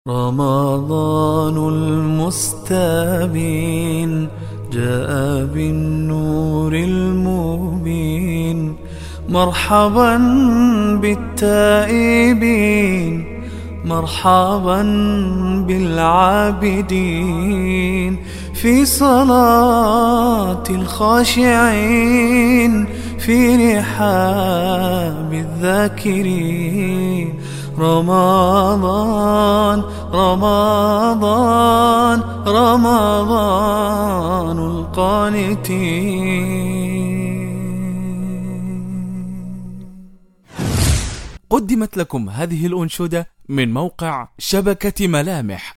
رمضان المستبين جاء بالنور المبين، مرحبا بالتائبين، مرحبا بالعابدين، في صلاة الخاشعين، في رحاب الذاكرين. رمضان رمضان رمضان القانتين. قدمت لكم هذه الأنشودة من موقع شبكة ملامح.